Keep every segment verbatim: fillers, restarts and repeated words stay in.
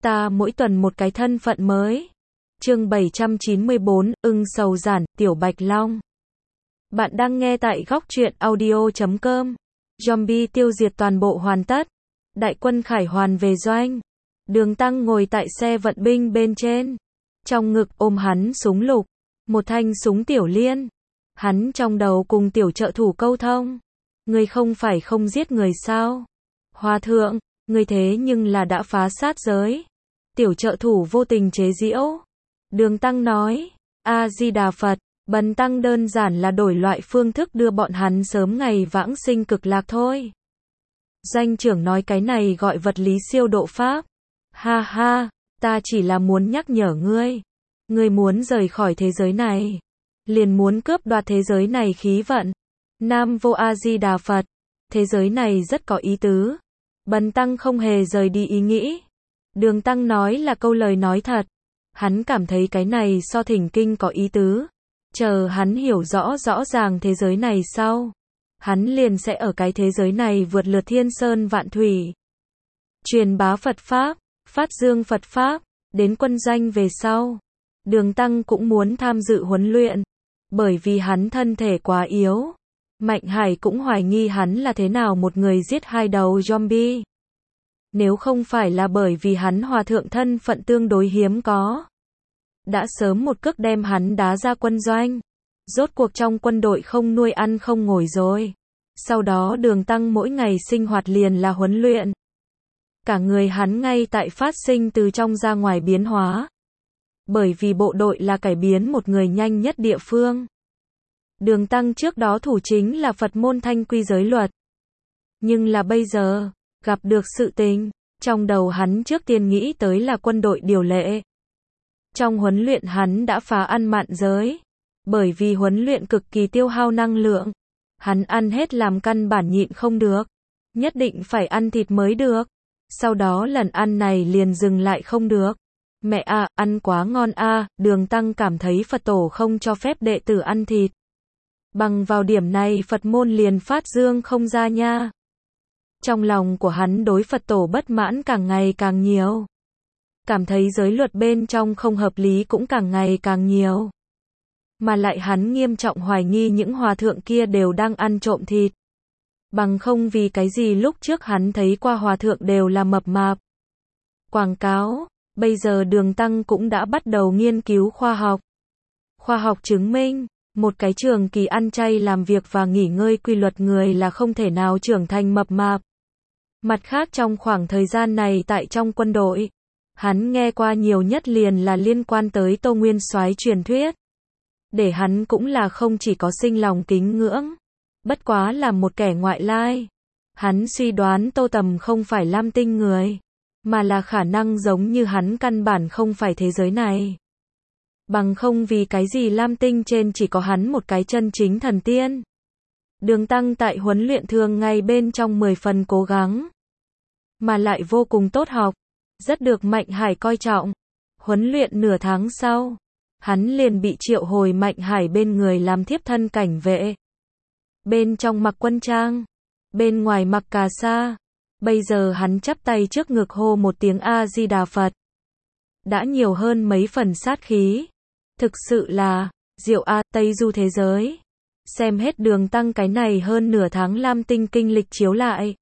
Ta mỗi tuần một cái thân phận mới. Chương bảy trăm chín mươi bốn, ưng sầu giản, Tiểu Bạch Long. Bạn đang nghe tại góc truyện audio chấm com. Zombie tiêu diệt toàn bộ hoàn tất. Đại quân khải hoàn về doanh. Đường Tăng ngồi tại xe vận binh bên trên. Trong ngực ôm hắn súng lục. Một thanh súng tiểu liên. Hắn trong đầu cùng tiểu trợ thủ câu thông. Người không phải không giết người sao? Hòa thượng, người thế nhưng là đã phá sát giới. Tiểu trợ thủ vô tình chế giễu. Đường Tăng nói, A-di-đà Phật, bần tăng đơn giản là đổi loại phương thức đưa bọn hắn sớm ngày vãng sinh cực lạc thôi. Doanh trưởng nói cái này gọi vật lý siêu độ pháp. Ha ha, ta chỉ là muốn nhắc nhở ngươi. Ngươi muốn rời khỏi thế giới này. Liền muốn cướp đoạt thế giới này khí vận. Nam vô A-di-đà Phật. Thế giới này rất có ý tứ. Bần tăng không hề rời đi ý nghĩ. Đường Tăng nói là câu lời nói thật. Hắn cảm thấy cái này so thỉnh kinh có ý tứ. Chờ hắn hiểu rõ rõ ràng thế giới này sau. Hắn liền sẽ ở cái thế giới này vượt lượt thiên sơn vạn thủy. Truyền bá Phật Pháp, phát dương Phật Pháp, đến quân doanh về sau. Đường Tăng cũng muốn tham dự huấn luyện. Bởi vì hắn thân thể quá yếu. Mạnh Hải cũng hoài nghi hắn là thế nào một người giết hai đầu zombie. Nếu không phải là bởi vì hắn hòa thượng thân phận tương đối hiếm có. Đã sớm một cước đem hắn đá ra quân doanh. Rốt cuộc trong quân đội không nuôi ăn không ngồi rồi. Sau đó Đường Tăng mỗi ngày sinh hoạt liền là huấn luyện. Cả người hắn ngay tại phát sinh từ trong ra ngoài biến hóa. Bởi vì bộ đội là cải biến một người nhanh nhất địa phương. Đường Tăng trước đó thủ chính là Phật môn thanh quy giới luật. Nhưng là bây giờ, gặp được sự tình, trong đầu hắn trước tiên nghĩ tới là quân đội điều lệ. Trong huấn luyện hắn đã phá ăn mạn giới. Bởi vì huấn luyện cực kỳ tiêu hao năng lượng. Hắn ăn hết làm căn bản nhịn không được. Nhất định phải ăn thịt mới được. Sau đó lần ăn này liền dừng lại không được. Mẹ à, ăn quá ngon a, à, Đường Tăng cảm thấy Phật tổ không cho phép đệ tử ăn thịt. Bằng vào điểm này Phật môn liền phát dương không ra nha. Trong lòng của hắn đối Phật tổ bất mãn càng ngày càng nhiều. Cảm thấy giới luật bên trong không hợp lý cũng càng ngày càng nhiều. Mà lại hắn nghiêm trọng hoài nghi những hòa thượng kia đều đang ăn trộm thịt. Bằng không vì cái gì lúc trước hắn thấy qua hòa thượng đều là mập mạp. Quảng cáo, bây giờ Đường Tăng cũng đã bắt đầu nghiên cứu khoa học. Khoa học chứng minh, một cái trường kỳ ăn chay làm việc và nghỉ ngơi quy luật người là không thể nào trưởng thành mập mạp. Mặt khác trong khoảng thời gian này tại trong quân đội, hắn nghe qua nhiều nhất liền là liên quan tới Tô Nguyên Soái truyền thuyết. Để hắn cũng là không chỉ có sinh lòng kính ngưỡng, bất quá là một kẻ ngoại lai. Hắn suy đoán Tô Tầm không phải Lam Tinh người, mà là khả năng giống như hắn căn bản không phải thế giới này. Bằng không vì cái gì Lam Tinh trên chỉ có hắn một cái chân chính thần tiên. Đường Tăng tại huấn luyện thường ngày bên trong mười phần cố gắng. Mà lại vô cùng tốt học. Rất được Mạnh Hải coi trọng. Huấn luyện nửa tháng sau. Hắn liền bị triệu hồi Mạnh Hải bên người làm thiếp thân cảnh vệ. Bên trong mặc quân trang. Bên ngoài mặc cà sa. Bây giờ hắn chắp tay trước ngực hô một tiếng A-di-đà Phật. Đã nhiều hơn mấy phần sát khí. Thực sự là, diệu a, Tây Du thế giới. Xem hết Đường Tăng cái này hơn nửa tháng Lam Tinh kinh lịch chiếu lại.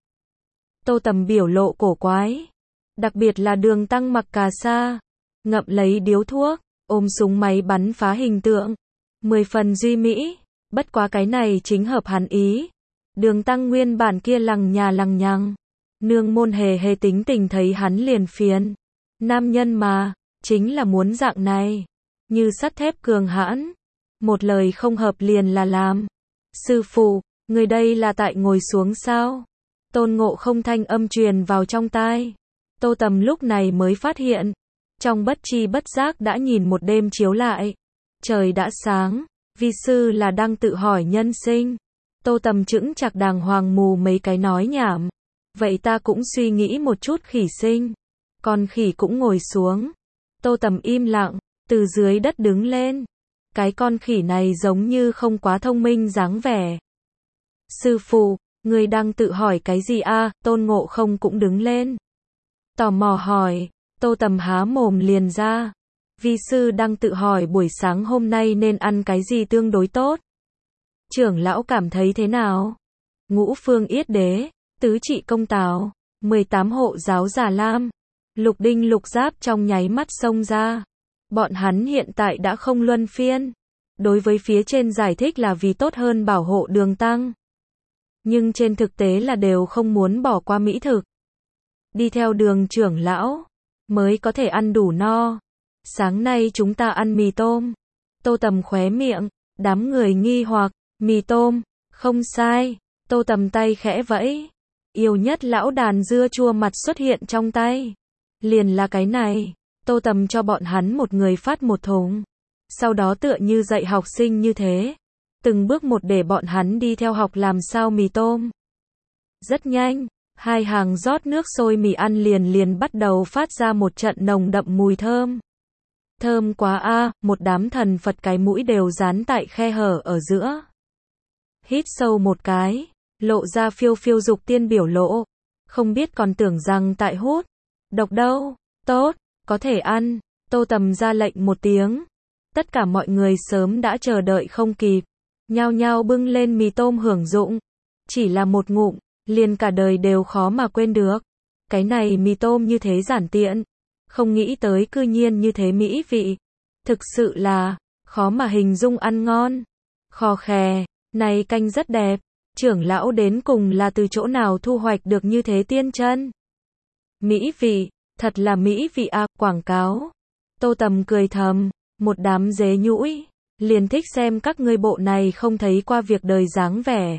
Tô Tầm biểu lộ cổ quái. Đặc biệt là Đường Tăng mặc cà sa. Ngậm lấy điếu thuốc, ôm súng máy bắn phá hình tượng. Mười phần duy mỹ. Bất quá cái này chính hợp hắn ý. Đường Tăng nguyên bản kia lằng nhà lằng nhằng. Nương môn hề hề tính tình thấy hắn liền phiền. Nam nhân mà, chính là muốn dạng này. Như sắt thép cường hãn. Một lời không hợp liền là làm. Sư phụ, người đây là tại ngồi xuống sao? Tôn Ngộ Không thanh âm truyền vào trong tai. Tô Tầm lúc này mới phát hiện. Trong bất tri bất giác đã nhìn một đêm chiếu lại. Trời đã sáng. Vi sư là đang tự hỏi nhân sinh. Tô Tầm chững chạc đàng hoàng mù mấy cái nói nhảm. Vậy ta cũng suy nghĩ một chút khỉ sinh. Con khỉ cũng ngồi xuống. Tô Tầm im lặng. Từ dưới đất đứng lên. Cái con khỉ này giống như không quá thông minh dáng vẻ. Sư phụ, người đang tự hỏi cái gì a? À? Tôn Ngộ Không cũng đứng lên. Tò mò hỏi. Tô Tầm há mồm liền ra. Vi sư đang tự hỏi buổi sáng hôm nay nên ăn cái gì tương đối tốt. Trưởng lão cảm thấy thế nào? Ngũ phương yết đế, tứ trị công tào, mười tám hộ giáo giả lam, lục đinh lục giáp trong nháy mắt xông ra. Bọn hắn hiện tại đã không luân phiên. Đối với phía trên giải thích là vì tốt hơn bảo hộ đường tăng. Nhưng trên thực tế là đều không muốn bỏ qua mỹ thực. Đi theo đường trưởng lão, mới có thể ăn đủ no. Sáng nay chúng ta ăn mì tôm. Tô Tầm khóe miệng, đám người nghi hoặc, mì tôm, không sai. Tô Tầm tay khẽ vẫy. Yêu nhất lão đàn dưa chua mặt xuất hiện trong tay. Liền là cái này. Tô Tầm cho bọn hắn một người phát một thùng. Sau đó tựa như dạy học sinh như thế. Từng bước một để bọn hắn đi theo học làm sao mì tôm. Rất nhanh, hai hàng rót nước sôi mì ăn liền liền bắt đầu phát ra một trận nồng đậm mùi thơm. Thơm quá a, một đám thần Phật cái mũi đều dán tại khe hở ở giữa. Hít sâu một cái, lộ ra phiêu phiêu dục tiên biểu lộ. Không biết còn tưởng rằng tại hút. Độc đâu, tốt, có thể ăn. Tô Tầm ra lệnh một tiếng. Tất cả mọi người sớm đã chờ đợi không kịp. Nhao nhao bưng lên mì tôm hưởng dụng. Chỉ là một ngụm, liền cả đời đều khó mà quên được. Cái này mì tôm như thế giản tiện. Không nghĩ tới cư nhiên như thế mỹ vị. Thực sự là, khó mà hình dung ăn ngon. Khò khè, này canh rất đẹp. Trưởng lão đến cùng là từ chỗ nào thu hoạch được như thế tiên chân. Mỹ vị, thật là mỹ vị à, quảng cáo. Tô Tầm cười thầm, một đám dế nhũi. Liền thích xem các ngươi bộ này không thấy qua việc đời dáng vẻ.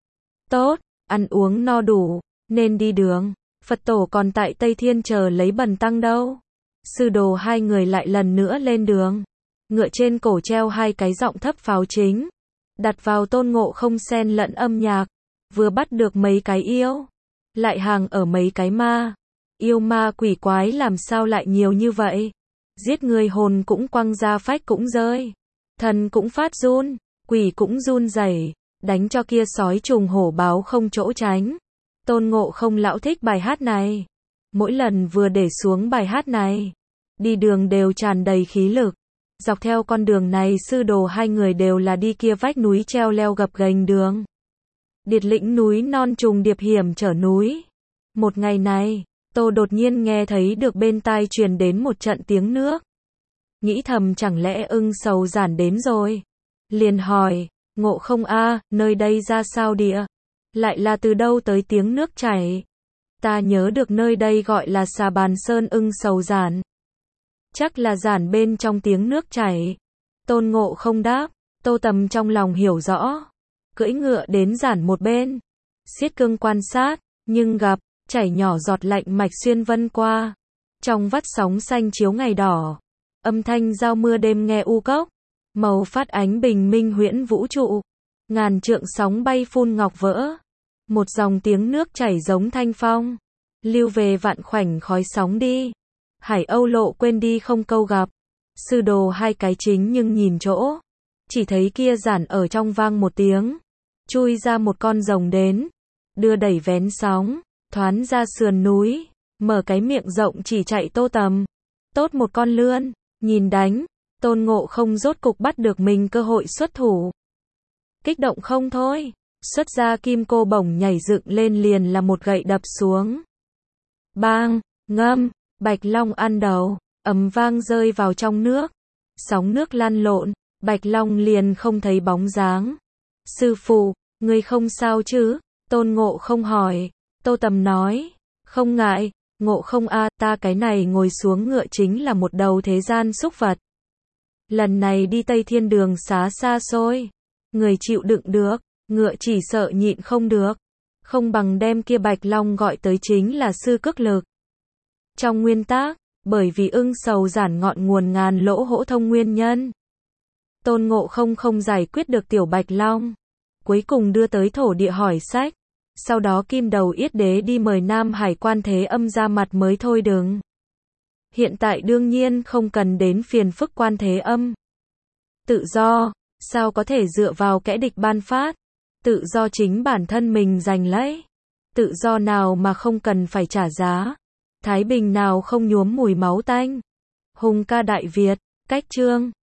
Tốt, ăn uống no đủ, nên đi đường. Phật tổ còn tại Tây Thiên chờ lấy bần tăng đâu. Sư đồ hai người lại lần nữa lên đường. Ngựa trên cổ treo hai cái giọng thấp pháo chính. Đặt vào Tôn Ngộ Không xen lẫn âm nhạc. Vừa bắt được mấy cái yêu. Lại hàng ở mấy cái ma. Yêu ma quỷ quái làm sao lại nhiều như vậy. Giết người hồn cũng quăng ra phách cũng rơi. Thần cũng phát run. Quỷ cũng run rẩy. Đánh cho kia sói trùng hổ báo không chỗ tránh. Tôn Ngộ Không lão thích bài hát này. Mỗi lần vừa để xuống bài hát này, đi đường đều tràn đầy khí lực. Dọc theo con đường này sư đồ hai người đều là đi kia vách núi treo leo gập ghềnh đường. Điệt lĩnh núi non trùng điệp hiểm trở núi. Một ngày này, Tô đột nhiên nghe thấy được bên tai truyền đến một trận tiếng nước. Nghĩ thầm chẳng lẽ ưng sầu giản đến rồi. Liền hỏi, Ngộ Không a, nơi đây ra sao địa? Lại là từ đâu tới tiếng nước chảy? Ta nhớ được nơi đây gọi là Xà Bàn Sơn ưng sầu giản. Chắc là giản bên trong tiếng nước chảy. Tôn Ngộ Không đáp. Tô Tầm trong lòng hiểu rõ. Cưỡi ngựa đến giản một bên. Xiết cương quan sát. Nhưng gặp, chảy nhỏ giọt lạnh mạch xuyên vân qua. Trong vắt sóng xanh chiếu ngày đỏ. Âm thanh giao mưa đêm nghe u cốc. Màu phát ánh bình minh huyễn vũ trụ. Ngàn trượng sóng bay phun ngọc vỡ. Một dòng tiếng nước chảy giống thanh phong. Lưu về vạn khoảnh khói sóng đi. Hải Âu lộ quên đi không câu gặp. Sư đồ hai cái chính nhưng nhìn chỗ. Chỉ thấy kia giản ở trong vang một tiếng. Chui ra một con rồng đến. Đưa đẩy vén sóng. Thoán ra sườn núi. Mở cái miệng rộng chỉ chạy Tô Tầm. Tốt một con lươn. Nhìn đánh. Tôn Ngộ Không rốt cục bắt được mình cơ hội xuất thủ. Kích động không thôi. Xuất ra kim cô bổng nhảy dựng lên liền là một gậy đập xuống. Bang, ngâm, Bạch Long ăn đầu, ầm vang rơi vào trong nước. Sóng nước lăn lộn, Bạch Long liền không thấy bóng dáng. Sư phụ, ngươi không sao chứ? Tôn Ngộ Không hỏi. Tô Tầm nói, không ngại, Ngộ Không a, ta cái này ngồi xuống ngựa chính là một đầu thế gian xúc vật. Lần này đi Tây Thiên đường xá xa xôi, người chịu đựng được, ngựa chỉ sợ nhịn không được. Không bằng đem kia Bạch Long gọi tới chính là sư cước lực. Trong nguyên tắc, bởi vì ưng sầu giản ngọn nguồn ngàn lỗ hỗ thông nguyên nhân. Tôn Ngộ Không không giải quyết được tiểu Bạch Long. Cuối cùng đưa tới thổ địa hỏi sách. Sau đó kim đầu yết đế đi mời Nam Hải Quan Thế Âm ra mặt mới thôi đừng. Hiện tại đương nhiên không cần đến phiền phức Quan Thế Âm. Tự do, sao có thể dựa vào kẻ địch ban phát. Tự do chính bản thân mình giành lấy. Tự do nào mà không cần phải trả giá. Thái Bình nào không nhuốm mùi máu tanh. Hùng ca Đại Việt, cách chương